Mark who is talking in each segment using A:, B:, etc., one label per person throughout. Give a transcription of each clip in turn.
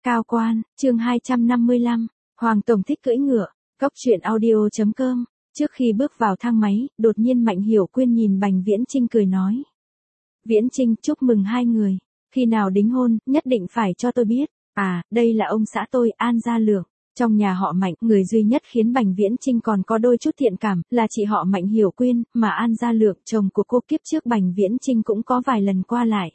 A: Cao quan, chương 255, Hoàng Tổng thích cưỡi ngựa, Cốc truyện audio.com. Trước khi bước vào thang máy, đột nhiên Mạnh Hiểu Quyên nhìn Bành Viễn Chinh cười nói. Viễn Chinh, chúc mừng hai người. Khi nào đính hôn, nhất định phải cho tôi biết. À, đây là ông xã tôi, An Gia Lượng. Trong nhà họ Mạnh, người duy nhất khiến Bành Viễn Chinh còn có đôi chút thiện cảm, là chị họ Mạnh Hiểu Quyên, mà An Gia Lượng, chồng của cô kiếp trước Bành Viễn Chinh cũng có vài lần qua lại.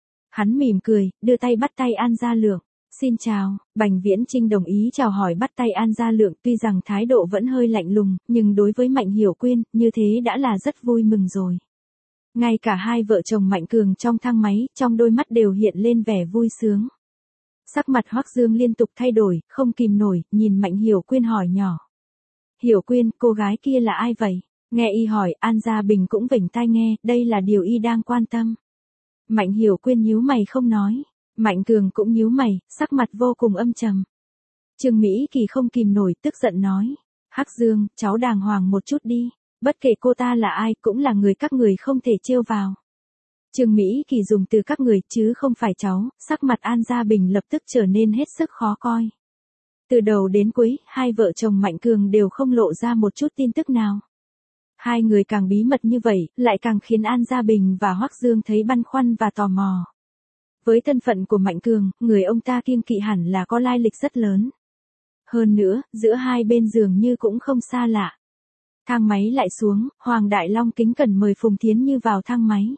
A: Hắn mỉm cười, đưa tay bắt tay An Gia Lượng. Xin chào, Bành Viễn Chinh đồng ý chào hỏi bắt tay An Gia Lượng, tuy rằng thái độ vẫn hơi lạnh lùng, nhưng đối với Mạnh Hiểu Quyên, như thế đã là rất vui mừng rồi. Ngay cả hai vợ chồng Mạnh Cường trong thang máy, trong đôi mắt đều hiện lên vẻ vui sướng. Sắc mặt Hoắc Dương liên tục thay đổi, không kìm nổi, nhìn Mạnh Hiểu Quyên hỏi nhỏ. Hiểu Quyên, cô gái kia là ai vậy? Nghe y hỏi, An Gia Bình cũng vểnh tai nghe, đây là điều y đang quan tâm. Mạnh Hiểu Quyên nhíu mày không nói. Mạnh Cường cũng nhíu mày, sắc mặt vô cùng âm trầm. Trương Mỹ Kỳ không kìm nổi, tức giận nói. Hắc Dương, cháu đàng hoàng một chút đi. Bất kể cô ta là ai, cũng là người các người không thể trêu vào. Trương Mỹ Kỳ dùng từ các người, chứ không phải cháu, sắc mặt An Gia Bình lập tức trở nên hết sức khó coi. Từ đầu đến cuối, hai vợ chồng Mạnh Cường đều không lộ ra một chút tin tức nào. Hai người càng bí mật như vậy, lại càng khiến An Gia Bình và Hoắc Dương thấy băn khoăn và tò mò. Với thân phận của Mạnh Cường, người ông ta kiêng kỵ hẳn là có lai lịch rất lớn. Hơn nữa, giữa hai bên dường như cũng không xa lạ. Thang máy lại xuống, Hoàng Đại Long kính cẩn mời Phùng Thiến Như vào thang máy.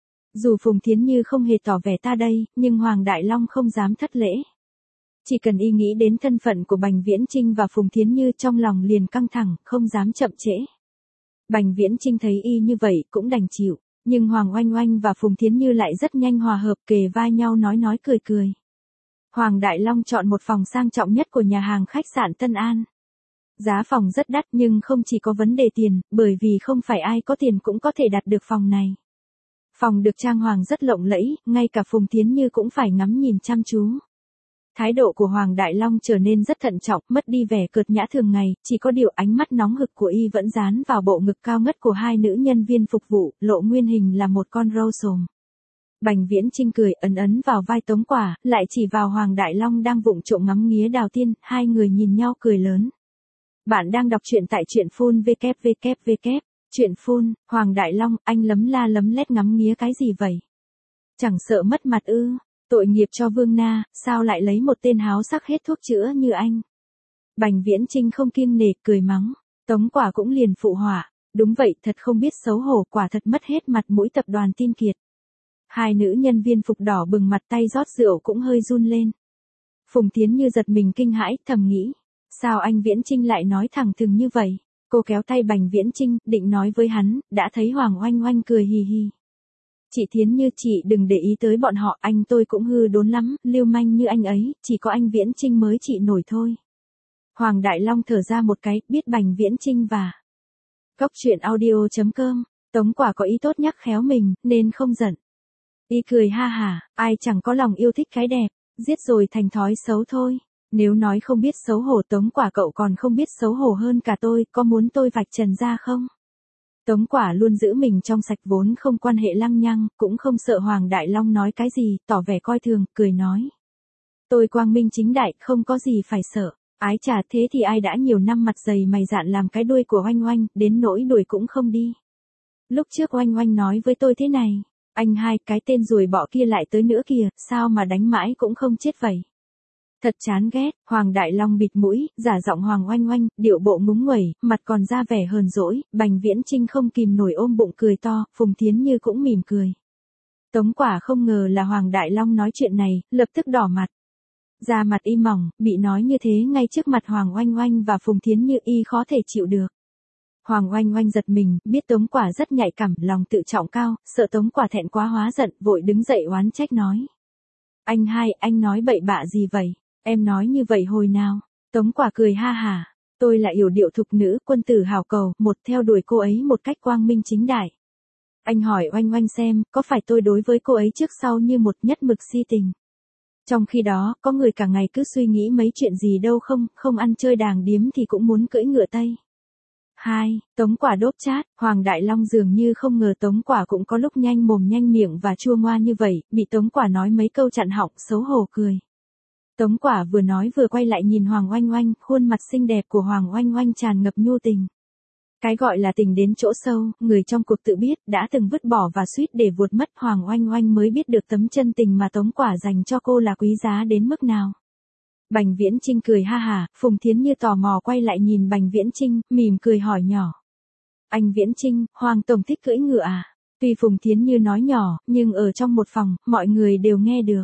A: Dù Phùng Thiến Như không hề tỏ vẻ ta đây, nhưng Hoàng Đại Long không dám thất lễ. Chỉ cần y nghĩ đến thân phận của Bành Viễn Chinh và Phùng Thiến Như trong lòng liền căng thẳng, không dám chậm trễ. Bành Viễn Chinh thấy y như vậy cũng đành chịu. Nhưng Hoàng Oanh Oanh và Phùng Thiến Như lại rất nhanh hòa hợp, kề vai nhau nói cười cười. Hoàng Đại Long chọn một phòng sang trọng nhất của nhà hàng khách sạn Tân An. Giá phòng rất đắt nhưng không chỉ có vấn đề tiền, bởi vì không phải ai có tiền cũng có thể đặt được phòng này. Phòng được trang hoàng rất lộng lẫy, ngay cả Phùng Thiến Như cũng phải ngắm nhìn chăm chú. Thái độ của Hoàng Đại Long trở nên rất thận trọng, mất đi vẻ cợt nhã thường ngày, chỉ có điều ánh mắt nóng hực của y vẫn dán vào bộ ngực cao ngất của hai nữ nhân viên phục vụ, lộ nguyên hình là một con râu xồm. Bành Viễn Chinh cười ấn ấn vào vai Tống Quả, lại chỉ vào Hoàng Đại Long đang vụng trộm ngắm nghía Đào Tiên, hai người nhìn nhau cười lớn. Bạn đang đọc truyện tại truyện phun www. Truyện phun, Hoàng Đại Long, anh lấm la lấm lét ngắm nghía cái gì vậy? Chẳng sợ mất mặt ư? Tội nghiệp cho Vương Na, sao lại lấy một tên háo sắc hết thuốc chữa như anh? Bành Viễn Chinh không kiêng nể, cười mắng. Tống Quả cũng liền phụ họa. Đúng vậy, thật không biết xấu hổ, quả thật mất hết mặt mũi tập đoàn Tin Kiệt. Hai nữ nhân viên phục đỏ bừng mặt, tay rót rượu cũng hơi run lên. Phùng Thiến Như giật mình kinh hãi, thầm nghĩ. Sao anh Viễn Chinh lại nói thẳng thừng như vậy? Cô kéo tay Bành Viễn Chinh, định nói với hắn, đã thấy Hoàng Oanh Oanh cười hì hì. Chị Thiến Như, chị đừng để ý tới bọn họ, anh tôi cũng hư đốn lắm, lưu manh như anh ấy, chỉ có anh Viễn Chinh mới trị nổi thôi. Hoàng Đại Long thở ra một cái, biết Bành Viễn Chinh và Cốc truyện audio.com, Tống Quả có ý tốt nhắc khéo mình, nên không giận. Y cười ha hả, ai chẳng có lòng yêu thích cái đẹp, giết rồi thành thói xấu thôi. Nếu nói không biết xấu hổ Tống Quả cậu còn không biết xấu hổ hơn cả tôi, có muốn tôi vạch trần ra không? Tống Quả luôn giữ mình trong sạch, vốn không quan hệ lăng nhăng, cũng không sợ Hoàng Đại Long nói cái gì, tỏ vẻ coi thường, cười nói. Tôi quang minh chính đại, không có gì phải sợ. Ái chà, thế thì ai đã nhiều năm mặt dày mày dạn làm cái đuôi của Oanh Oanh, đến nỗi đuổi cũng không đi. Lúc trước Oanh Oanh nói với tôi thế này, anh hai, cái tên ruồi bọ kia lại tới nữa kìa, sao mà đánh mãi cũng không chết vậy. Thật chán ghét. Hoàng Đại Long bịt mũi, giả giọng Hoàng Oanh Oanh, điệu bộ ngúng nguẩy, mặt còn ra vẻ hờn dỗi. Bành Viễn Chinh không kìm nổi ôm bụng cười to, Phùng Thiến Như cũng mỉm cười. Tống Quả không ngờ là Hoàng Đại Long nói chuyện này, lập tức đỏ mặt. Da mặt y mỏng, bị nói như thế ngay trước mặt Hoàng Oanh Oanh và Phùng Thiến Như, y khó thể chịu được. Hoàng Oanh Oanh giật mình, biết Tống Quả rất nhạy cảm, lòng tự trọng cao, sợ Tống Quả thẹn quá hóa giận, vội đứng dậy oán trách nói. Anh hai, anh nói bậy bạ gì vậy? Em nói như vậy hồi nào? Tống Quả cười ha hả. Tôi là yểu điệu thục nữ, quân tử hảo cầu, một theo đuổi cô ấy một cách quang minh chính đại. Anh hỏi Oanh Oanh xem, có phải tôi đối với cô ấy trước sau như một nhất mực si tình? Trong khi đó, có người cả ngày cứ suy nghĩ mấy chuyện gì đâu không, không ăn chơi đàng điếm thì cũng muốn cưỡi ngựa Tây. 2. Tống Quả đốp chát, Hoàng Đại Long dường như không ngờ Tống Quả cũng có lúc nhanh mồm nhanh miệng và chua ngoa như vậy, bị Tống Quả nói mấy câu chặn họng, xấu hổ cười. Tống Quả vừa nói vừa quay lại nhìn Hoàng Oanh Oanh, khuôn mặt xinh đẹp của Hoàng Oanh Oanh tràn ngập nhu tình. Cái gọi là tình đến chỗ sâu, người trong cuộc tự biết, đã từng vứt bỏ và suýt để vụt mất, Hoàng Oanh Oanh mới biết được tấm chân tình mà Tống Quả dành cho cô là quý giá đến mức nào. Bành Viễn Chinh cười ha hả, Phùng Thiến Như tò mò quay lại nhìn Bành Viễn Chinh, mỉm cười hỏi nhỏ. Anh Viễn Chinh, Hoàng tổng thích cưỡi ngựa à? Tuy Phùng Thiến Như nói nhỏ, nhưng ở trong một phòng, mọi người đều nghe được.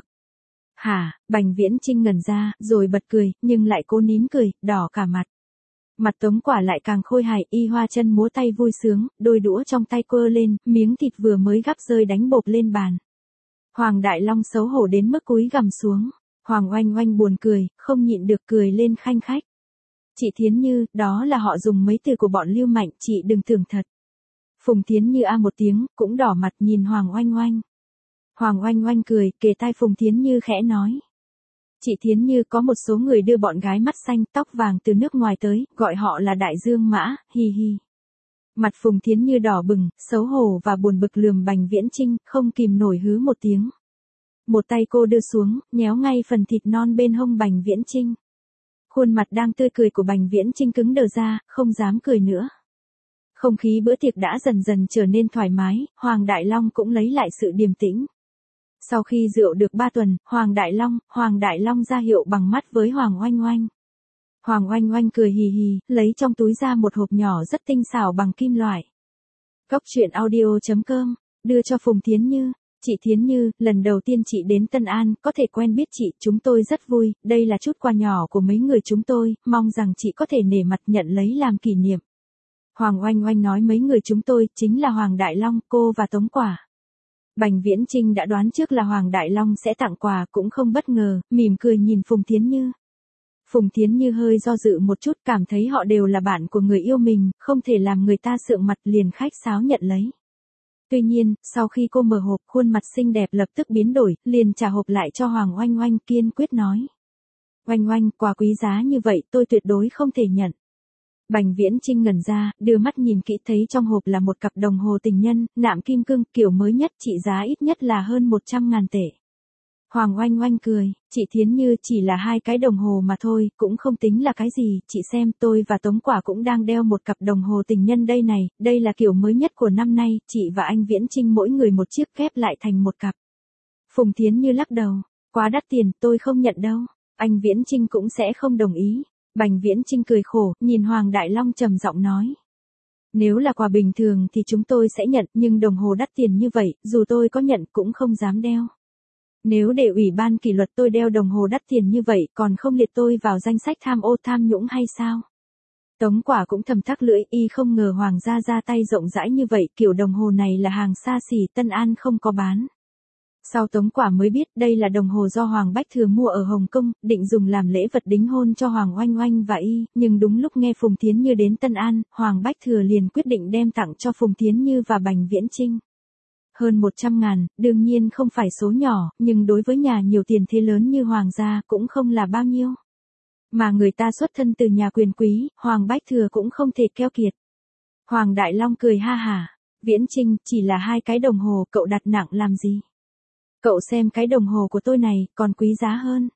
A: Hả, Bành Viễn Chinh ngẩn ra, rồi bật cười, nhưng lại cố nín cười, đỏ cả mặt. Mặt Tống Quả lại càng khôi hài, y hoa chân múa tay vui sướng, đôi đũa trong tay quơ lên, miếng thịt vừa mới gắp rơi đánh bộp lên bàn. Hoàng Đại Long xấu hổ đến mức cúi gằm xuống. Hoàng Oanh Oanh buồn cười, không nhịn được cười lên khanh khách. Chị Thiến Như, đó là họ dùng mấy từ của bọn Lưu Mạnh, chị đừng tưởng thật. Phùng Thiến Như a một tiếng, cũng đỏ mặt nhìn Hoàng Oanh Oanh. Hoàng Oanh Oanh cười, kề tai Phùng Thiến Như khẽ nói. Chị Thiến Như, có một số người đưa bọn gái mắt xanh, tóc vàng từ nước ngoài tới, gọi họ là Đại Dương Mã, hi hi. Mặt Phùng Thiến Như đỏ bừng, xấu hổ và buồn bực lườm Bành Viễn Chinh, không kìm nổi hứ một tiếng. Một tay cô đưa xuống, nhéo ngay phần thịt non bên hông Bành Viễn Chinh. Khuôn mặt đang tươi cười của Bành Viễn Chinh cứng đờ ra, không dám cười nữa. Không khí bữa tiệc đã dần dần trở nên thoải mái, Hoàng Đại Long cũng lấy lại sự điềm tĩnh. Sau khi rượu được 3 tuần, Hoàng Đại Long ra hiệu bằng mắt với Hoàng Oanh Oanh. Hoàng Oanh Oanh cười hì hì, lấy trong túi ra một hộp nhỏ rất tinh xảo bằng kim loại. Cốc truyện audio.com, đưa cho Phùng Thiến Như. Chị Thiến Như, lần đầu tiên chị đến Tân An, có thể quen biết chị, chúng tôi rất vui, đây là chút quà nhỏ của mấy người chúng tôi, mong rằng chị có thể nể mặt nhận lấy làm kỷ niệm. Hoàng Oanh Oanh nói mấy người chúng tôi, chính là Hoàng Đại Long, cô và Tống Quả. Bành Viễn Chinh đã đoán trước là Hoàng Đại Long sẽ tặng quà, cũng không bất ngờ, mỉm cười nhìn Phùng Thiến Như. Phùng Thiến Như hơi do dự một chút, cảm thấy họ đều là bạn của người yêu mình, không thể làm người ta sượng mặt, liền khách sáo nhận lấy. Tuy nhiên, sau khi cô mở hộp, khuôn mặt xinh đẹp lập tức biến đổi, liền trả hộp lại cho Hoàng Oanh Oanh, kiên quyết nói. Oanh Oanh, quà quý giá như vậy tôi tuyệt đối không thể nhận. Bành Viễn Chinh ngẩn ra, đưa mắt nhìn kỹ thấy trong hộp là một cặp đồng hồ tình nhân, nạm kim cương, kiểu mới nhất, trị giá ít nhất là hơn 100.000 tệ. Hoàng Oanh Oanh cười, chị Thiến Như, chỉ là 2 cái đồng hồ mà thôi, cũng không tính là cái gì, chị xem, tôi và Tống Quả cũng đang đeo một cặp đồng hồ tình nhân đây này, đây là kiểu mới nhất của năm nay, chị và anh Viễn Chinh mỗi người một chiếc ghép lại thành một cặp. Phùng Thiến Như lắc đầu, quá đắt tiền, tôi không nhận đâu, anh Viễn Chinh cũng sẽ không đồng ý. Bành Viễn Chinh cười khổ, nhìn Hoàng Đại Long trầm giọng nói. Nếu là quà bình thường thì chúng tôi sẽ nhận, nhưng đồng hồ đắt tiền như vậy, dù tôi có nhận cũng không dám đeo. Nếu để ủy ban kỷ luật tôi đeo đồng hồ đắt tiền như vậy, còn không liệt tôi vào danh sách tham ô tham nhũng hay sao? Tống Quả cũng thầm thắc lưỡi, y không ngờ Hoàng gia ra tay rộng rãi như vậy, kiểu đồng hồ này là hàng xa xỉ, Tân An không có bán. Sau Tống Quả mới biết đây là đồng hồ do Hoàng Bách Thừa mua ở Hồng Kông, định dùng làm lễ vật đính hôn cho Hoàng Oanh Oanh và y, nhưng đúng lúc nghe Phùng Thiến Như đến Tân An, Hoàng Bách Thừa liền quyết định đem tặng cho Phùng Thiến Như và Bành Viễn Chinh. Hơn 100.000, đương nhiên không phải số nhỏ, nhưng đối với nhà nhiều tiền thế lớn như Hoàng gia cũng không là bao nhiêu. Mà người ta xuất thân từ nhà quyền quý, Hoàng Bách Thừa cũng không thể keo kiệt. Hoàng Đại Long cười ha hả, Viễn Chinh, chỉ là 2 cái đồng hồ, cậu đặt nặng làm gì? Cậu xem cái đồng hồ của tôi này, còn quý giá hơn.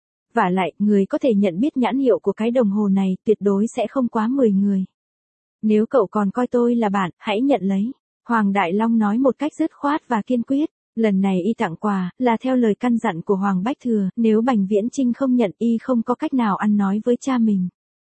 A: Vả lại, người có thể nhận biết nhãn hiệu của cái đồng hồ này, tuyệt đối sẽ không quá 10 người. Nếu cậu còn coi tôi là bạn, hãy nhận lấy. Hoàng Đại Long nói một cách dứt khoát và kiên quyết. Lần này y tặng quà, là theo lời căn dặn của Hoàng Bách Thừa, nếu Bành Viễn Chinh không nhận y không có cách nào ăn nói với cha mình.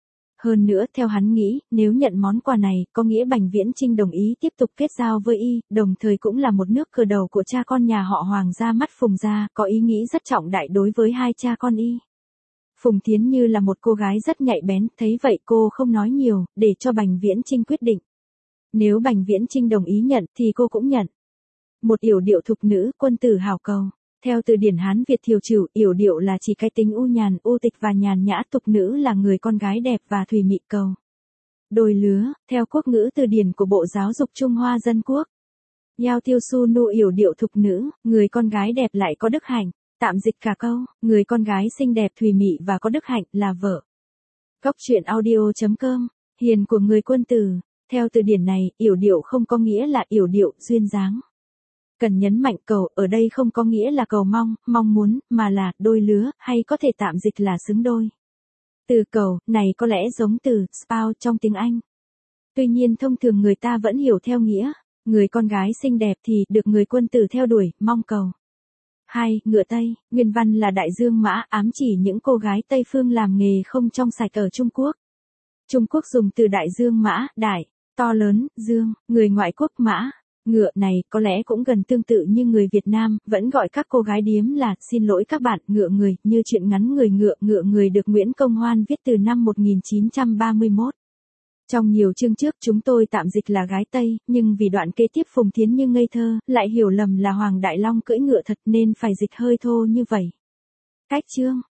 A: Hơn nữa, theo hắn nghĩ, nếu nhận món quà này, có nghĩa Bành Viễn Chinh đồng ý tiếp tục kết giao với y, đồng thời cũng là một nước cờ đầu của cha con nhà họ Hoàng ra mắt Phùng gia, có ý nghĩ rất trọng đại đối với 2 cha con y. Phùng Thiến Như là một cô gái rất nhạy bén, thấy vậy cô không nói nhiều, để cho Bành Viễn Chinh quyết định. Nếu Bành Viễn Chinh đồng ý nhận, thì cô cũng nhận. Một yểu điệu thục nữ, quân tử hảo cầu. Theo từ điển Hán Việt Thiều Trừ, yểu điệu là chỉ cái tính u nhàn, u tịch và nhàn nhã, thục nữ là người con gái đẹp và thùy mị cầu. Đôi lứa, theo quốc ngữ từ điển của Bộ Giáo dục Trung Hoa Dân Quốc. Yao tiêu su nu yểu điệu thục nữ, người con gái đẹp lại có đức hạnh. Tạm dịch cả câu, người con gái xinh đẹp thùy mị và có đức hạnh là vợ. Cốc truyện audio.com, hiền của người quân tử. Theo từ điển này, yểu điệu không có nghĩa là yểu điệu, duyên dáng. Cần nhấn mạnh cầu ở đây không có nghĩa là cầu mong, mong muốn, mà là đôi lứa, hay có thể tạm dịch là xứng đôi. Từ cầu này có lẽ giống từ spouse trong tiếng Anh. Tuy nhiên thông thường người ta vẫn hiểu theo nghĩa, người con gái xinh đẹp thì được người quân tử theo đuổi, mong cầu. 2. Ngựa Tây, nguyên văn là đại dương mã, ám chỉ những cô gái Tây phương làm nghề không trong sạch ở Trung Quốc. Trung Quốc dùng từ đại dương mã, đại, to lớn, dương, người ngoại quốc mã. Ngựa này có lẽ cũng gần tương tự như người Việt Nam, vẫn gọi các cô gái điếm là, xin lỗi các bạn, ngựa người, như truyện ngắn Người ngựa người được Nguyễn Công Hoan viết từ năm 1931. Trong nhiều chương trước chúng tôi tạm dịch là gái Tây, nhưng vì đoạn kế tiếp Phùng Thiến Như ngây thơ, lại hiểu lầm là Hoàng Đại Long cưỡi ngựa thật nên phải dịch hơi thô như vậy. Cách chương